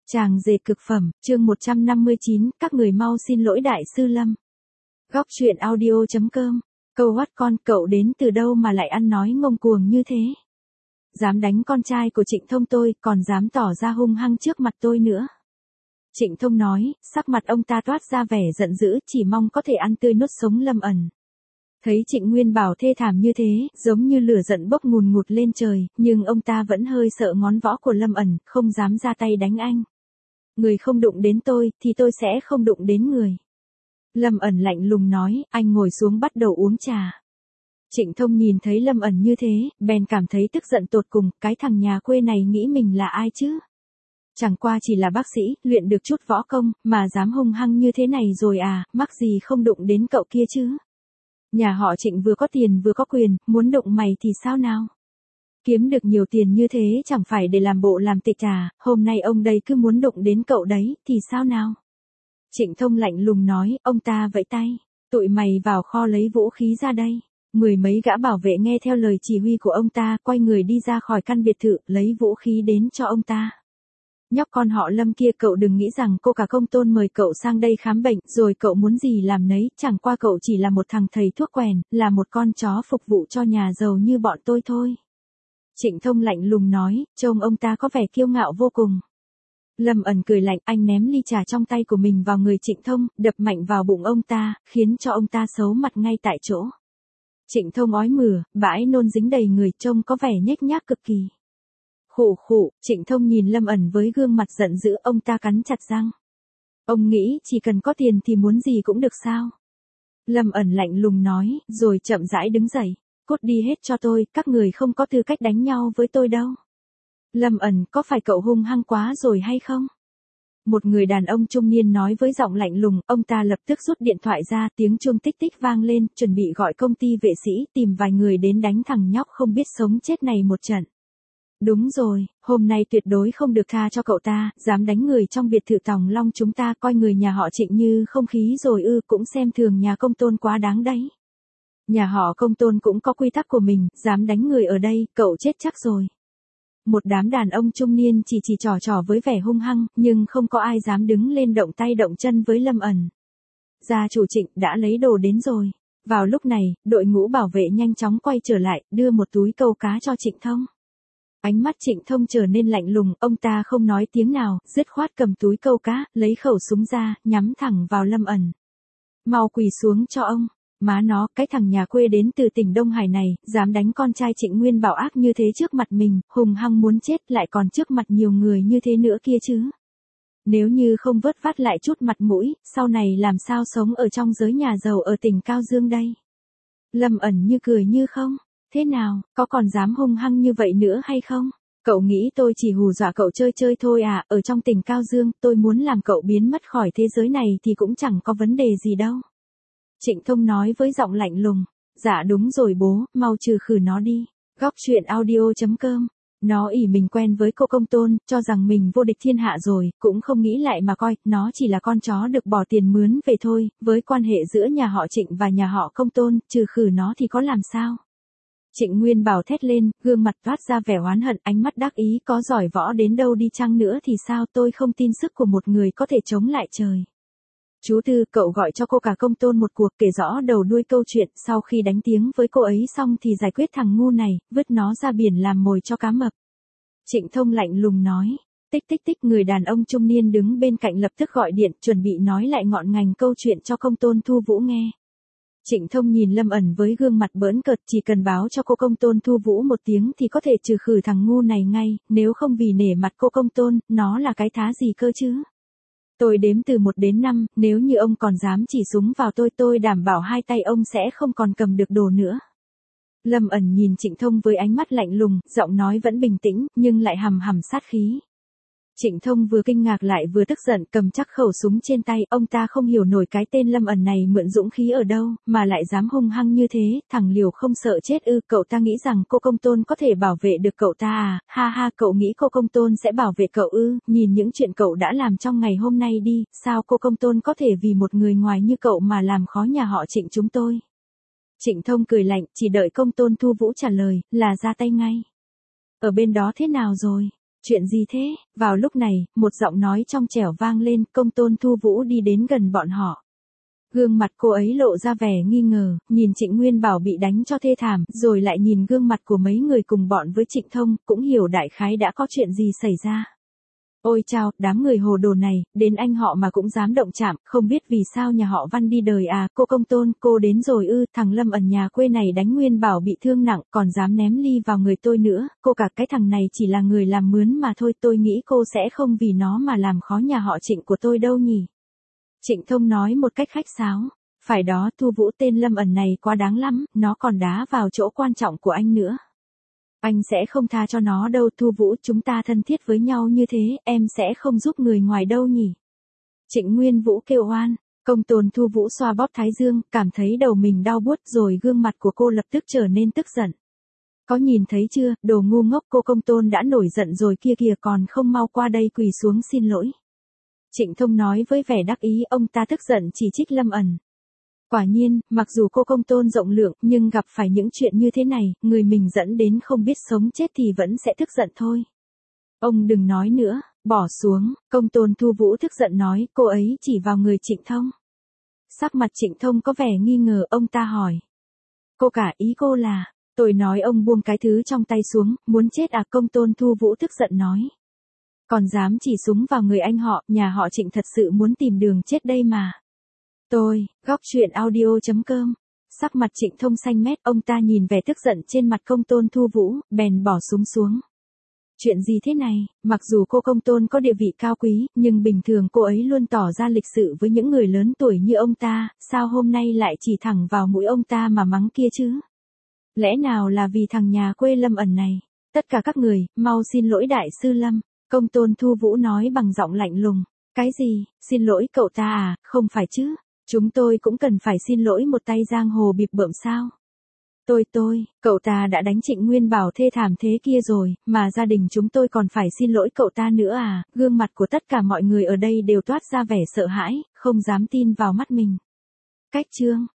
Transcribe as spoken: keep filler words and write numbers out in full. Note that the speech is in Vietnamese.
Tràng dệt cực phẩm, chương một trăm năm mươi chín, các người mau xin lỗi đại sư Lâm. Góc truyện audio chấm com. Câu hoắt con, cậu đến từ đâu mà lại ăn nói ngông cuồng như thế? Dám đánh con trai của Trịnh Thông tôi, còn dám tỏ ra hung hăng trước mặt tôi nữa. Trịnh Thông nói, sắc mặt ông ta toát ra vẻ giận dữ, chỉ mong có thể ăn tươi nuốt sống Lâm ẩn. Thấy Trịnh Nguyên Bảo thê thảm như thế, giống như lửa giận bốc ngùn ngụt lên trời, nhưng ông ta vẫn hơi sợ ngón võ của Lâm ẩn, không dám ra tay đánh anh. Người không đụng đến tôi, thì tôi sẽ không đụng đến người. Lâm ẩn lạnh lùng nói, anh ngồi xuống bắt đầu uống trà. Trịnh Thông nhìn thấy Lâm ẩn như thế, bèn cảm thấy tức giận tột cùng, cái thằng nhà quê này nghĩ mình là ai chứ? Chẳng qua chỉ là bác sĩ, luyện được chút võ công, mà dám hung hăng như thế này rồi à, mắc gì không đụng đến cậu kia chứ? Nhà họ Trịnh vừa có tiền vừa có quyền, muốn đụng mày thì sao nào? Kiếm được nhiều tiền như thế chẳng phải để làm bộ làm tịch à, hôm nay ông đây cứ muốn đụng đến cậu đấy, thì sao nào? Trịnh Thông lạnh lùng nói, ông ta vẫy tay, tụi mày vào kho lấy vũ khí ra đây. Mười mấy gã bảo vệ nghe theo lời chỉ huy của ông ta, quay người đi ra khỏi căn biệt thự, lấy vũ khí đến cho ông ta. Nhóc con họ Lâm kia, cậu đừng nghĩ rằng cô cả Công Tôn mời cậu sang đây khám bệnh, rồi cậu muốn gì làm nấy, chẳng qua cậu chỉ là một thằng thầy thuốc quèn, là một con chó phục vụ cho nhà giàu như bọn tôi thôi. Trịnh Thông lạnh lùng nói, trông ông ta có vẻ kiêu ngạo vô cùng. Lâm ẩn cười lạnh, anh ném ly trà trong tay của mình vào người Trịnh Thông, đập mạnh vào bụng ông ta, khiến cho ông ta xấu mặt ngay tại chỗ. Trịnh Thông ói mửa, bãi nôn dính đầy người, trông có vẻ nhếch nhác cực kỳ. Khụ khụ, Trịnh Thông nhìn Lâm ẩn với gương mặt giận dữ, ông ta cắn chặt răng. Ông nghĩ chỉ cần có tiền thì muốn gì cũng được sao? Lâm ẩn lạnh lùng nói, rồi chậm rãi đứng dậy. Cút đi hết cho tôi, các người không có tư cách đánh nhau với tôi đâu. Lâm ẩn, có phải cậu hung hăng quá rồi hay không? Một người đàn ông trung niên nói với giọng lạnh lùng, ông ta lập tức rút điện thoại ra, tiếng chuông tích tích vang lên, chuẩn bị gọi công ty vệ sĩ, tìm vài người đến đánh thằng nhóc không biết sống chết này một trận. Đúng rồi, hôm nay tuyệt đối không được tha cho cậu ta, dám đánh người trong biệt thự Tòng Long chúng ta, coi người nhà họ Trịnh như không khí rồi ư, cũng xem thường nhà Công Tôn quá đáng đấy. Nhà họ Công Tôn cũng có quy tắc của mình, dám đánh người ở đây, cậu chết chắc rồi. Một đám đàn ông trung niên chỉ chỉ trò trò với vẻ hung hăng, nhưng không có ai dám đứng lên động tay động chân với Lâm ẩn. Gia chủ Trịnh đã lấy đồ đến rồi. Vào lúc này, đội ngũ bảo vệ nhanh chóng quay trở lại, đưa một túi câu cá cho Trịnh Thông. Ánh mắt Trịnh Thông trở nên lạnh lùng, ông ta không nói tiếng nào, dứt khoát cầm túi câu cá, lấy khẩu súng ra, nhắm thẳng vào Lâm ẩn. Mau quỳ xuống cho ông. Má nó, cái thằng nhà quê đến từ tỉnh Đông Hải này, dám đánh con trai Trịnh Nguyên Bảo ác như thế trước mặt mình, hùng hăng muốn chết, lại còn trước mặt nhiều người như thế nữa kia chứ. Nếu như không vớt vát lại chút mặt mũi, sau này làm sao sống ở trong giới nhà giàu ở tỉnh Cao Dương đây? Lâm ẩn như cười như không. Thế nào, có còn dám hung hăng như vậy nữa hay không? Cậu nghĩ tôi chỉ hù dọa cậu chơi chơi thôi à, ở trong tỉnh Cao Dương, tôi muốn làm cậu biến mất khỏi thế giới này thì cũng chẳng có vấn đề gì đâu. Trịnh Thông nói với giọng lạnh lùng, dạ đúng rồi bố, mau trừ khử nó đi. Góc truyện audio chấm com. Nó ỷ mình quen với cô Công Tôn, cho rằng mình vô địch thiên hạ rồi, cũng không nghĩ lại mà coi, nó chỉ là con chó được bỏ tiền mướn về thôi, với quan hệ giữa nhà họ Trịnh và nhà họ Công Tôn, trừ khử nó thì có làm sao? Trịnh Nguyên Bảo thét lên, gương mặt toát ra vẻ oán hận, ánh mắt đắc ý, có giỏi võ đến đâu đi chăng nữa thì sao, tôi không tin sức của một người có thể chống lại trời. Chú Tư, cậu gọi cho cô cả Công Tôn một cuộc, kể rõ đầu đuôi câu chuyện, sau khi đánh tiếng với cô ấy xong thì giải quyết thằng ngu này, vứt nó ra biển làm mồi cho cá mập. Trịnh Thông lạnh lùng nói, tích tích tích, người đàn ông trung niên đứng bên cạnh lập tức gọi điện, chuẩn bị nói lại ngọn ngành câu chuyện cho Công Tôn Thu Vũ nghe. Trịnh Thông nhìn Lâm ẩn với gương mặt bỡn cợt, chỉ cần báo cho cô Công Tôn Thu Vũ một tiếng thì có thể trừ khử thằng ngu này ngay, nếu không vì nể mặt cô Công Tôn, nó là cái thá gì cơ chứ? Tôi đếm từ một đến năm, nếu như ông còn dám chỉ súng vào tôi, tôi đảm bảo hai tay ông sẽ không còn cầm được đồ nữa. Lâm ẩn nhìn Trịnh Thông với ánh mắt lạnh lùng, giọng nói vẫn bình tĩnh, nhưng lại hầm hầm sát khí. Trịnh Thông vừa kinh ngạc lại vừa tức giận, cầm chắc khẩu súng trên tay, ông ta không hiểu nổi cái tên Lâm ẩn này mượn dũng khí ở đâu, mà lại dám hung hăng như thế, thằng liều không sợ chết ư, cậu ta nghĩ rằng cô Công Tôn có thể bảo vệ được cậu ta à, ha ha, cậu nghĩ cô Công Tôn sẽ bảo vệ cậu ư, nhìn những chuyện cậu đã làm trong ngày hôm nay đi, sao cô Công Tôn có thể vì một người ngoài như cậu mà làm khó nhà họ Trịnh chúng tôi. Trịnh Thông cười lạnh, chỉ đợi Công Tôn Thu Vũ trả lời, là ra tay ngay. Ở bên đó thế nào rồi? Chuyện gì thế? Vào lúc này, một giọng nói trong trẻo vang lên, Công Tôn Thu Vũ đi đến gần bọn họ. Gương mặt cô ấy lộ ra vẻ nghi ngờ, nhìn Trịnh Nguyên Bảo bị đánh cho thê thảm, rồi lại nhìn gương mặt của mấy người cùng bọn với Trịnh Thông, cũng hiểu đại khái đã có chuyện gì xảy ra. Ôi chao, đám người hồ đồ này, đến anh họ mà cũng dám động chạm, không biết vì sao nhà họ Văn đi đời à, cô Công Tôn, cô đến rồi ư, thằng Lâm ẩn nhà quê này đánh Nguyên Bảo bị thương nặng, còn dám ném ly vào người tôi nữa, cô cả cái thằng này chỉ là người làm mướn mà thôi, tôi nghĩ cô sẽ không vì nó mà làm khó nhà họ Trịnh của tôi đâu nhỉ. Trịnh Thông nói một cách khách sáo, phải đó, Thu Vũ, tên Lâm ẩn này quá đáng lắm, nó còn đá vào chỗ quan trọng của anh nữa. Anh sẽ không tha cho nó đâu Thu Vũ, chúng ta thân thiết với nhau như thế, em sẽ không giúp người ngoài đâu nhỉ. Trịnh Nguyên Vũ kêu oan, Công Tôn Thu Vũ xoa bóp thái dương, cảm thấy đầu mình đau buốt rồi gương mặt của cô lập tức trở nên tức giận. Có nhìn thấy chưa, đồ ngu ngốc, cô Công Tôn đã nổi giận rồi kia kìa, còn không mau qua đây quỳ xuống xin lỗi. Trịnh Thông nói với vẻ đắc ý, ông ta tức giận chỉ trích Lâm ẩn. Quả nhiên, mặc dù cô Công Tôn rộng lượng, nhưng gặp phải những chuyện như thế này, người mình dẫn đến không biết sống chết thì vẫn sẽ tức giận thôi. Ông đừng nói nữa, bỏ xuống, Công Tôn Thu Vũ tức giận nói, cô ấy chỉ vào người Trịnh Thông. Sắc mặt Trịnh Thông có vẻ nghi ngờ, ông ta hỏi. Cô cả, ý cô là, tôi nói ông buông cái thứ trong tay xuống, muốn chết à, Công Tôn Thu Vũ tức giận nói. Còn dám chỉ súng vào người anh họ, nhà họ Trịnh thật sự muốn tìm đường chết đây mà. Tôi, góc truyện audio chấm com. Sắc mặt Trịnh Thông xanh mét, ông ta nhìn vẻ tức giận trên mặt Công Tôn Thu Vũ, bèn bỏ súng xuống. Chuyện gì thế này, mặc dù cô Công Tôn có địa vị cao quý, nhưng bình thường cô ấy luôn tỏ ra lịch sự với những người lớn tuổi như ông ta, sao hôm nay lại chỉ thẳng vào mũi ông ta mà mắng kia chứ? Lẽ nào là vì thằng nhà quê Lâm ẩn này? Tất cả các người, mau xin lỗi đại sư Lâm. Công Tôn Thu Vũ nói bằng giọng lạnh lùng. Cái gì, xin lỗi cậu ta à, không phải chứ? Chúng tôi cũng cần phải xin lỗi một tay giang hồ bịp bợm sao? Tôi tôi, cậu ta đã đánh Trịnh Nguyên Bảo thê thảm thế kia rồi, mà gia đình chúng tôi còn phải xin lỗi cậu ta nữa à? Gương mặt của tất cả mọi người ở đây đều toát ra vẻ sợ hãi, không dám tin vào mắt mình. Cách chương